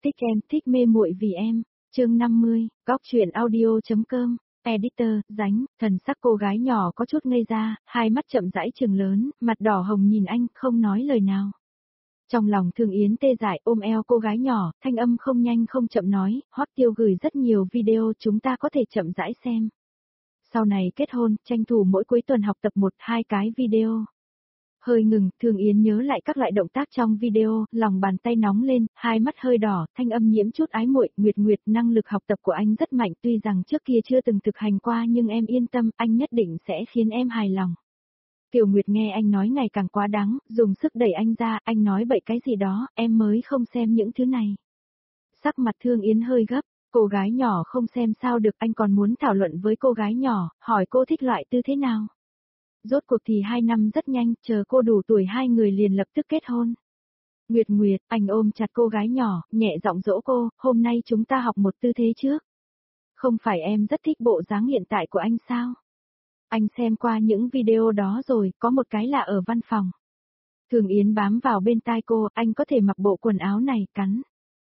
Thích em, thích mê muội vì em. Chương 50, góc truyện audio.com. Editor, Dánh, thần sắc cô gái nhỏ có chút ngây ra, hai mắt chậm rãi trừng lớn, mặt đỏ hồng nhìn anh, không nói lời nào. Trong lòng Thương Yến tê dại ôm eo cô gái nhỏ, thanh âm không nhanh không chậm nói, Hoắc Tiêu gửi rất nhiều video chúng ta có thể chậm rãi xem. Sau này kết hôn, tranh thủ mỗi cuối tuần học tập 1-2 cái video. Hơi ngừng, Thương Yến nhớ lại các loại động tác trong video, lòng bàn tay nóng lên, hai mắt hơi đỏ, thanh âm nhiễm chút ái muội, Nguyệt, năng lực học tập của anh rất mạnh, tuy rằng trước kia chưa từng thực hành qua nhưng em yên tâm, anh nhất định sẽ khiến em hài lòng. Tiểu Nguyệt nghe anh nói ngày càng quá đáng, dùng sức đẩy anh ra, anh nói bậy cái gì đó, em mới không xem những thứ này. Sắc mặt Thương Yến hơi gấp, cô gái nhỏ không xem sao được, anh còn muốn thảo luận với cô gái nhỏ, hỏi cô thích loại tư thế nào. Rốt cuộc thì 2 năm rất nhanh, chờ cô đủ tuổi hai người liền lập tức kết hôn. Nguyệt, anh ôm chặt cô gái nhỏ, nhẹ giọng dỗ cô, hôm nay chúng ta học một tư thế trước. Không phải em rất thích bộ dáng hiện tại của anh sao? Anh xem qua những video đó rồi, có một cái là ở văn phòng. Thường Yến bám vào bên tai cô, anh có thể mặc bộ quần áo này, cắn.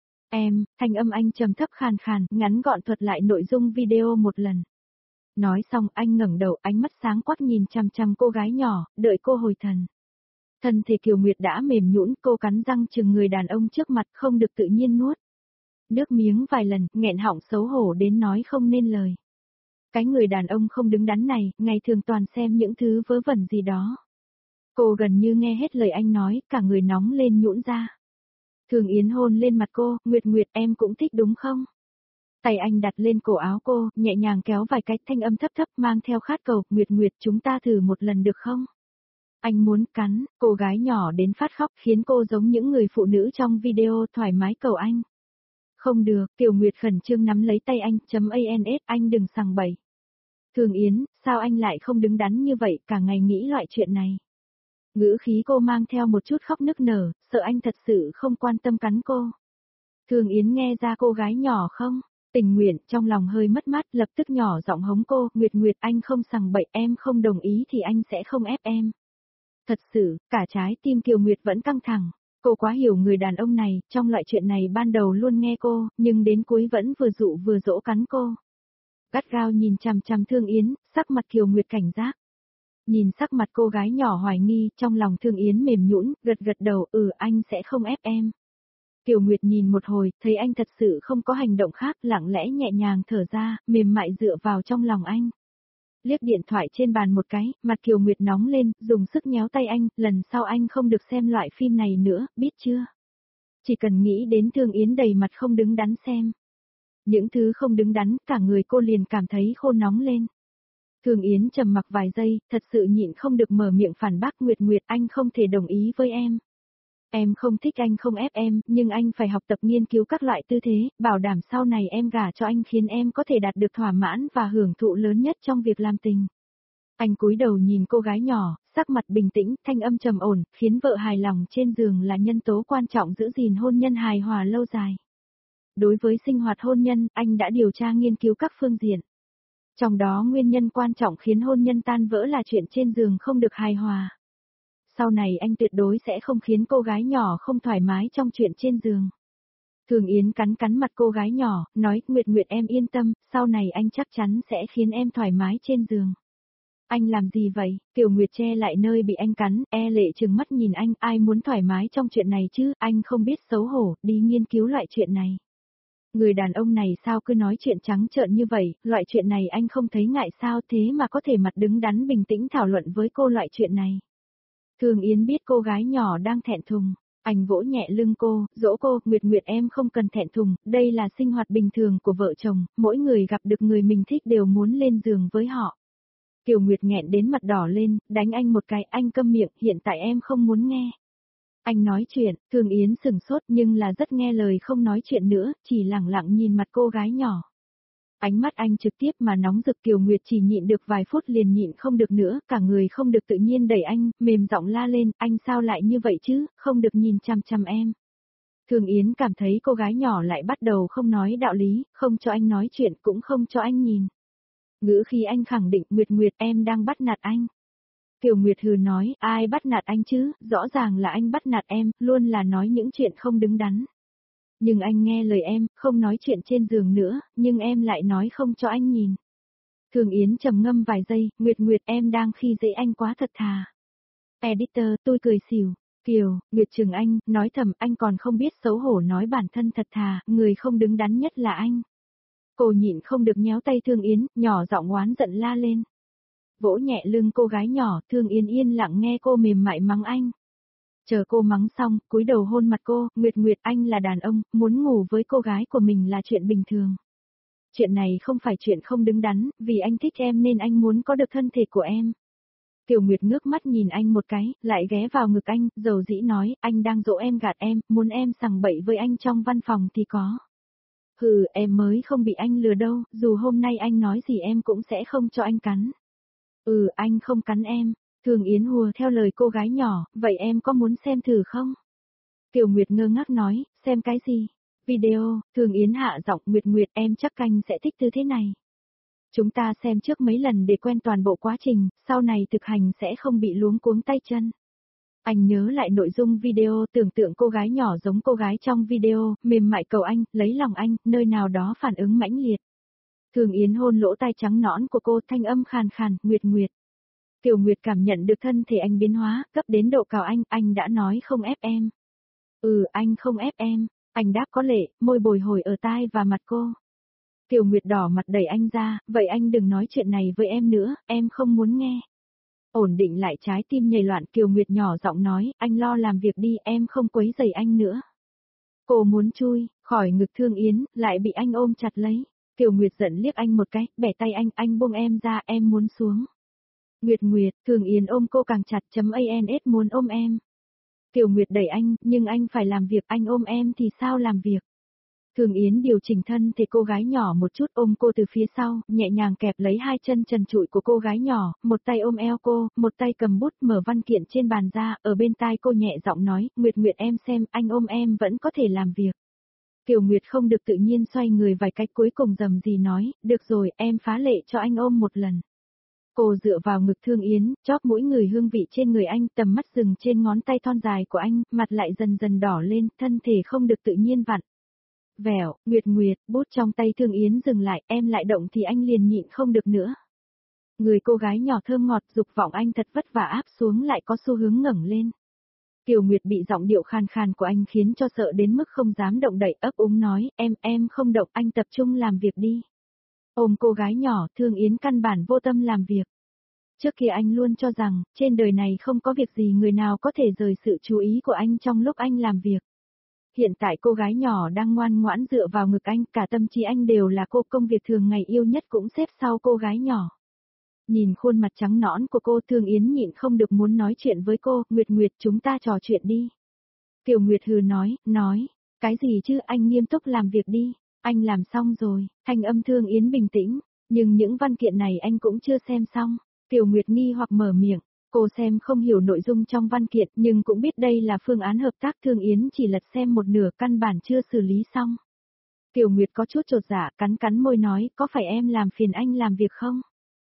Em, thanh âm anh trầm thấp khàn khàn, ngắn gọn thuật lại nội dung video một lần. Nói xong anh ngẩng đầu, ánh mắt sáng quắc nhìn chằm chằm cô gái nhỏ, đợi cô hồi thần. Thân thể Kiều Nguyệt đã mềm nhũn, cô cắn răng chừng người đàn ông trước mặt không được tự nhiên nuốt. Nước miếng vài lần, nghẹn họng xấu hổ đến nói không nên lời. Cái người đàn ông không đứng đắn này, ngày thường toàn xem những thứ vớ vẩn gì đó. Cô gần như nghe hết lời anh nói, cả người nóng lên nhũn ra. Thường Yến hôn lên mặt cô, Nguyệt em cũng thích đúng không? Tay anh đặt lên cổ áo cô, nhẹ nhàng kéo vài cái, thanh âm thấp thấp mang theo khát cầu, Nguyệt chúng ta thử một lần được không? Anh muốn cắn, cô gái nhỏ đến phát khóc khiến cô giống những người phụ nữ trong video thoải mái cầu anh. Không được, Tiểu Nguyệt khẩn trương nắm lấy tay anh, ans, anh đừng sằng bậy. Thường Yến, sao anh lại không đứng đắn như vậy, cả ngày nghĩ loại chuyện này. Ngữ khí cô mang theo một chút khóc nức nở, sợ anh thật sự không quan tâm cắn cô. Thường Yến nghe ra cô gái nhỏ không? Tình nguyện, trong lòng hơi mất mát, lập tức nhỏ giọng hống cô, Nguyệt anh không sằng bậy, em không đồng ý thì anh sẽ không ép em. Thật sự, cả trái tim Kiều Nguyệt vẫn căng thẳng. Cô quá hiểu người đàn ông này, trong loại chuyện này ban đầu luôn nghe cô, nhưng đến cuối vẫn vừa dụ vừa dỗ cắn cô. Gắt gao nhìn chằm chằm Thương Yến, sắc mặt Kiều Nguyệt cảnh giác. Nhìn sắc mặt cô gái nhỏ hoài nghi, trong lòng Thương Yến mềm nhũn, gật đầu, anh sẽ không ép em. Kiều Nguyệt nhìn một hồi, thấy anh thật sự không có hành động khác, lặng lẽ nhẹ nhàng thở ra, mềm mại dựa vào trong lòng anh. Liếc điện thoại trên bàn một cái, mặt Kiều Nguyệt nóng lên, dùng sức nhéo tay anh, lần sau anh không được xem loại phim này nữa, biết chưa? Chỉ cần nghĩ đến Thương Yến đầy mặt không đứng đắn xem. Những thứ không đứng đắn, cả người cô liền cảm thấy khô nóng lên. Thương Yến trầm mặc vài giây, thật sự nhịn không được mở miệng phản bác, Nguyệt anh không thể đồng ý với em. Em không thích anh không ép em, nhưng anh phải học tập nghiên cứu các loại tư thế, bảo đảm sau này em gả cho anh khiến em có thể đạt được thỏa mãn và hưởng thụ lớn nhất trong việc làm tình. Anh cúi đầu nhìn cô gái nhỏ, sắc mặt bình tĩnh, thanh âm trầm ổn, khiến vợ hài lòng trên giường là nhân tố quan trọng giữ gìn hôn nhân hài hòa lâu dài. Đối với sinh hoạt hôn nhân, anh đã điều tra nghiên cứu các phương diện. Trong đó nguyên nhân quan trọng khiến hôn nhân tan vỡ là chuyện trên giường không được hài hòa. Sau này anh tuyệt đối sẽ không khiến cô gái nhỏ không thoải mái trong chuyện trên giường. Thường Yến cắn mặt cô gái nhỏ, nói, Nguyệt em yên tâm, sau này anh chắc chắn sẽ khiến em thoải mái trên giường. Anh làm gì vậy? Tiểu Nguyệt che lại nơi bị anh cắn, lệ trừng mắt nhìn anh, ai muốn thoải mái trong chuyện này chứ, anh không biết xấu hổ, đi nghiên cứu loại chuyện này. Người đàn ông này sao cứ nói chuyện trắng trợn như vậy, loại chuyện này anh không thấy ngại sao thế mà có thể mặt đứng đắn bình tĩnh thảo luận với cô loại chuyện này. Thường Yến biết cô gái nhỏ đang thẹn thùng, anh vỗ nhẹ lưng cô, dỗ cô, Nguyệt em không cần thẹn thùng, đây là sinh hoạt bình thường của vợ chồng, mỗi người gặp được người mình thích đều muốn lên giường với họ. Kiều Nguyệt nghẹn đến mặt đỏ lên, đánh anh một cái, anh câm miệng, hiện tại em không muốn nghe. Anh nói chuyện, Thường Yến sửng sốt nhưng là rất nghe lời không nói chuyện nữa, chỉ lặng lặng nhìn mặt cô gái nhỏ. Ánh mắt anh trực tiếp mà nóng rực, Kiều Nguyệt chỉ nhịn được vài phút liền nhịn không được nữa, cả người không được tự nhiên đẩy anh, mềm giọng la lên, anh sao lại như vậy chứ, không được nhìn chằm chằm em. Thường Yến cảm thấy cô gái nhỏ lại bắt đầu không nói đạo lý, không cho anh nói chuyện cũng không cho anh nhìn. Ngữ khi anh khẳng định, Nguyệt em đang bắt nạt anh. Kiều Nguyệt hừ nói, ai bắt nạt anh chứ, rõ ràng là anh bắt nạt em, luôn là nói những chuyện không đứng đắn. Nhưng anh nghe lời em, không nói chuyện trên giường nữa, nhưng em lại nói không cho anh nhìn. Thường Yến trầm ngâm vài giây, Nguyệt Nguyệt em đang khi dễ anh quá thật thà. Editor, tôi cười xỉu. Kiều, Nguyệt chừng anh, nói thầm anh còn không biết xấu hổ nói bản thân thật thà, người không đứng đắn nhất là anh. Cô nhịn không được nhéo tay Thương Yến, nhỏ giọng oán giận la lên. Vỗ nhẹ lưng cô gái nhỏ, Thương Yến yên lặng nghe cô mềm mại mắng anh. Chờ cô mắng xong, cúi đầu hôn mặt cô, Nguyệt Nguyệt anh là đàn ông, muốn ngủ với cô gái của mình là chuyện bình thường. Chuyện này không phải chuyện không đứng đắn, vì anh thích em nên anh muốn có được thân thể của em. Tiểu Nguyệt ngước mắt nhìn anh một cái, lại ghé vào ngực anh, dầu dĩ nói, anh đang dỗ em gạt em, muốn em sằng bậy với anh trong văn phòng thì có. Hừ, em mới không bị anh lừa đâu, dù hôm nay anh nói gì em cũng sẽ không cho anh cắn. Ừ, anh không cắn em. Thường Yến hùa theo lời cô gái nhỏ, vậy em có muốn xem thử không? Tiểu Nguyệt ngơ ngác nói, xem cái gì? Video, Thường Yến hạ giọng Nguyệt Nguyệt em chắc anh sẽ thích tư thế này. Chúng ta xem trước mấy lần để quen toàn bộ quá trình, sau này thực hành sẽ không bị luống cuống tay chân. Anh nhớ lại nội dung video, tưởng tượng cô gái nhỏ giống cô gái trong video, mềm mại cầu anh, lấy lòng anh, nơi nào đó phản ứng mãnh liệt. Thường Yến hôn lỗ tai trắng nõn của cô, thanh âm khàn khàn, Nguyệt Nguyệt. Tiểu Nguyệt cảm nhận được thân thể anh biến hóa, cấp đến độ cào anh đã nói không ép em. Ừ, anh không ép em, anh đáp có lệ, môi bồi hồi ở tai và mặt cô. Tiểu Nguyệt đỏ mặt đẩy anh ra, vậy anh đừng nói chuyện này với em nữa, em không muốn nghe. Ổn định lại trái tim nhảy loạn, Kiều Nguyệt nhỏ giọng nói, anh lo làm việc đi, em không quấy rầy anh nữa. Cô muốn chui, khỏi ngực Thương Yến, lại bị anh ôm chặt lấy. Tiểu Nguyệt giận liếc anh một cái, bẻ tay anh buông em ra, em muốn xuống. Nguyệt Nguyệt, Thường Yến ôm cô càng chặt, ans muốn ôm em. Tiểu Nguyệt đẩy anh, nhưng anh phải làm việc, anh ôm em thì sao làm việc. Thường Yến điều chỉnh thân thể cô gái nhỏ một chút, ôm cô từ phía sau, nhẹ nhàng kẹp lấy hai chân trần trụi của cô gái nhỏ, một tay ôm eo cô, một tay cầm bút mở văn kiện trên bàn ra, ở bên tai cô nhẹ giọng nói, Nguyệt Nguyệt em xem, anh ôm em vẫn có thể làm việc. Tiểu Nguyệt không được tự nhiên xoay người vài cách cuối cùng dầm gì nói, được rồi, em phá lệ cho anh ôm một lần. Cô dựa vào ngực Thương Yến, chóp mũi người hương vị trên người anh, tầm mắt dừng trên ngón tay thon dài của anh, mặt lại dần dần đỏ lên, thân thể không được tự nhiên vặn. Vẻo, Nguyệt Nguyệt, bút trong tay Thương Yến dừng lại, em lại động thì anh liền nhịn không được nữa. Người cô gái nhỏ thơm ngọt, dục vọng anh thật vất vả áp xuống lại có xu hướng ngẩng lên. Tiểu Nguyệt bị giọng điệu khàn khàn của anh khiến cho sợ đến mức không dám động đậy, ấp úng nói, em không động, anh tập trung làm việc đi. Ôm cô gái nhỏ, Thương Yến căn bản vô tâm làm việc. Trước kia anh luôn cho rằng, trên đời này không có việc gì người nào có thể rời sự chú ý của anh trong lúc anh làm việc. Hiện tại cô gái nhỏ đang ngoan ngoãn dựa vào ngực anh, cả tâm trí anh đều là cô, công việc thường ngày yêu nhất cũng xếp sau cô gái nhỏ. Nhìn khuôn mặt trắng nõn của cô, Thương Yến nhịn không được muốn nói chuyện với cô, Nguyệt Nguyệt chúng ta trò chuyện đi. Tiểu Nguyệt hừ nói, cái gì chứ, anh nghiêm túc làm việc đi, anh làm xong rồi, thanh âm Thương Yến bình tĩnh, nhưng những văn kiện này anh cũng chưa xem xong. Tiểu Nguyệt nghi hoặc mở miệng, cô xem không hiểu nội dung trong văn kiện nhưng cũng biết đây là phương án hợp tác. Thương Yến chỉ lật xem một nửa, căn bản chưa xử lý xong. Tiểu Nguyệt có chút chột dạ, cắn môi nói, có phải em làm phiền anh làm việc không?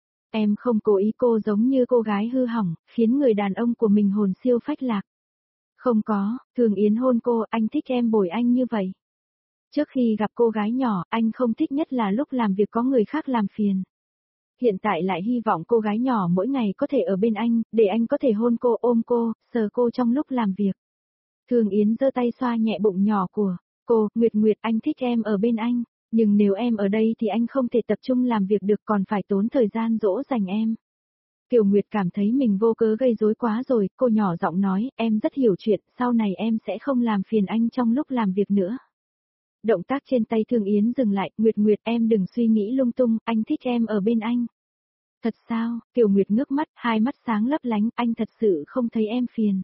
Em không cố ý, cô giống như cô gái hư hỏng, khiến người đàn ông của mình hồn siêu phách lạc. Không có, Thường Yến hôn cô, anh thích em bồi anh như vậy. Trước khi gặp cô gái nhỏ, anh không thích nhất là lúc làm việc có người khác làm phiền. Hiện tại lại hy vọng cô gái nhỏ mỗi ngày có thể ở bên anh, để anh có thể hôn cô, ôm cô, sờ cô trong lúc làm việc. Thường Yến giơ tay xoa nhẹ bụng nhỏ của cô, Nguyệt Nguyệt anh thích em ở bên anh, nhưng nếu em ở đây thì anh không thể tập trung làm việc được, còn phải tốn thời gian dỗ dành em. Tiểu Nguyệt cảm thấy mình vô cớ gây rối quá rồi, cô nhỏ giọng nói, em rất hiểu chuyện, sau này em sẽ không làm phiền anh trong lúc làm việc nữa. Động tác trên tay Thường Yến dừng lại, Nguyệt Nguyệt em đừng suy nghĩ lung tung, anh thích em ở bên anh. Thật sao, Tiểu Nguyệt ngước mắt, hai mắt sáng lấp lánh, anh thật sự không thấy em phiền.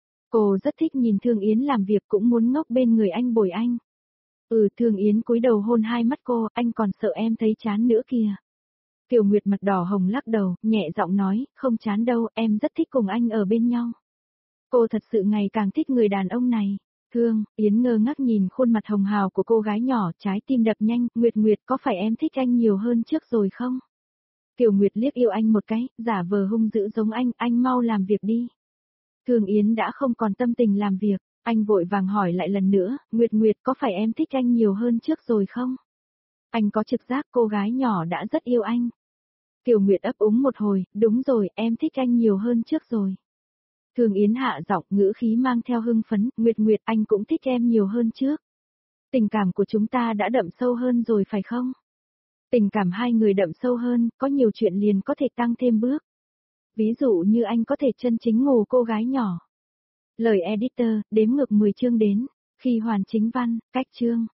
Cô rất thích nhìn Thường Yến làm việc, cũng muốn ngốc bên người anh bồi anh. Thường Yến cúi đầu hôn hai mắt cô, anh còn sợ em thấy chán nữa kìa. Tiểu Nguyệt mặt đỏ hồng lắc đầu, nhẹ giọng nói, không chán đâu, em rất thích cùng anh ở bên nhau. Cô thật sự ngày càng thích người đàn ông này. Thương Yến ngơ ngác nhìn khuôn mặt hồng hào của cô gái nhỏ, trái tim đập nhanh, Nguyệt Nguyệt có phải em thích anh nhiều hơn trước rồi không? Tiểu Nguyệt liếc yêu anh một cái, giả vờ hung dữ giống anh mau làm việc đi. Thường Yến đã không còn tâm tình làm việc, Anh vội vàng hỏi lại lần nữa, Nguyệt Nguyệt có phải em thích anh nhiều hơn trước rồi không? Anh có trực giác cô gái nhỏ đã rất yêu anh. Kiều Nguyệt ấp úng một hồi, đúng rồi, em thích anh nhiều hơn trước rồi. Thường Yến hạ giọng, ngữ khí mang theo hưng phấn, Nguyệt Nguyệt anh cũng thích em nhiều hơn trước. Tình cảm của chúng ta đã đậm sâu hơn rồi phải không? Tình cảm hai người đậm sâu hơn, có nhiều chuyện liền có thể tăng thêm bước. Ví dụ như anh có thể chân chính ngủ cô gái nhỏ. Lời editor, đếm ngược 10 chương đến, khi hoàn chính văn, cách chương.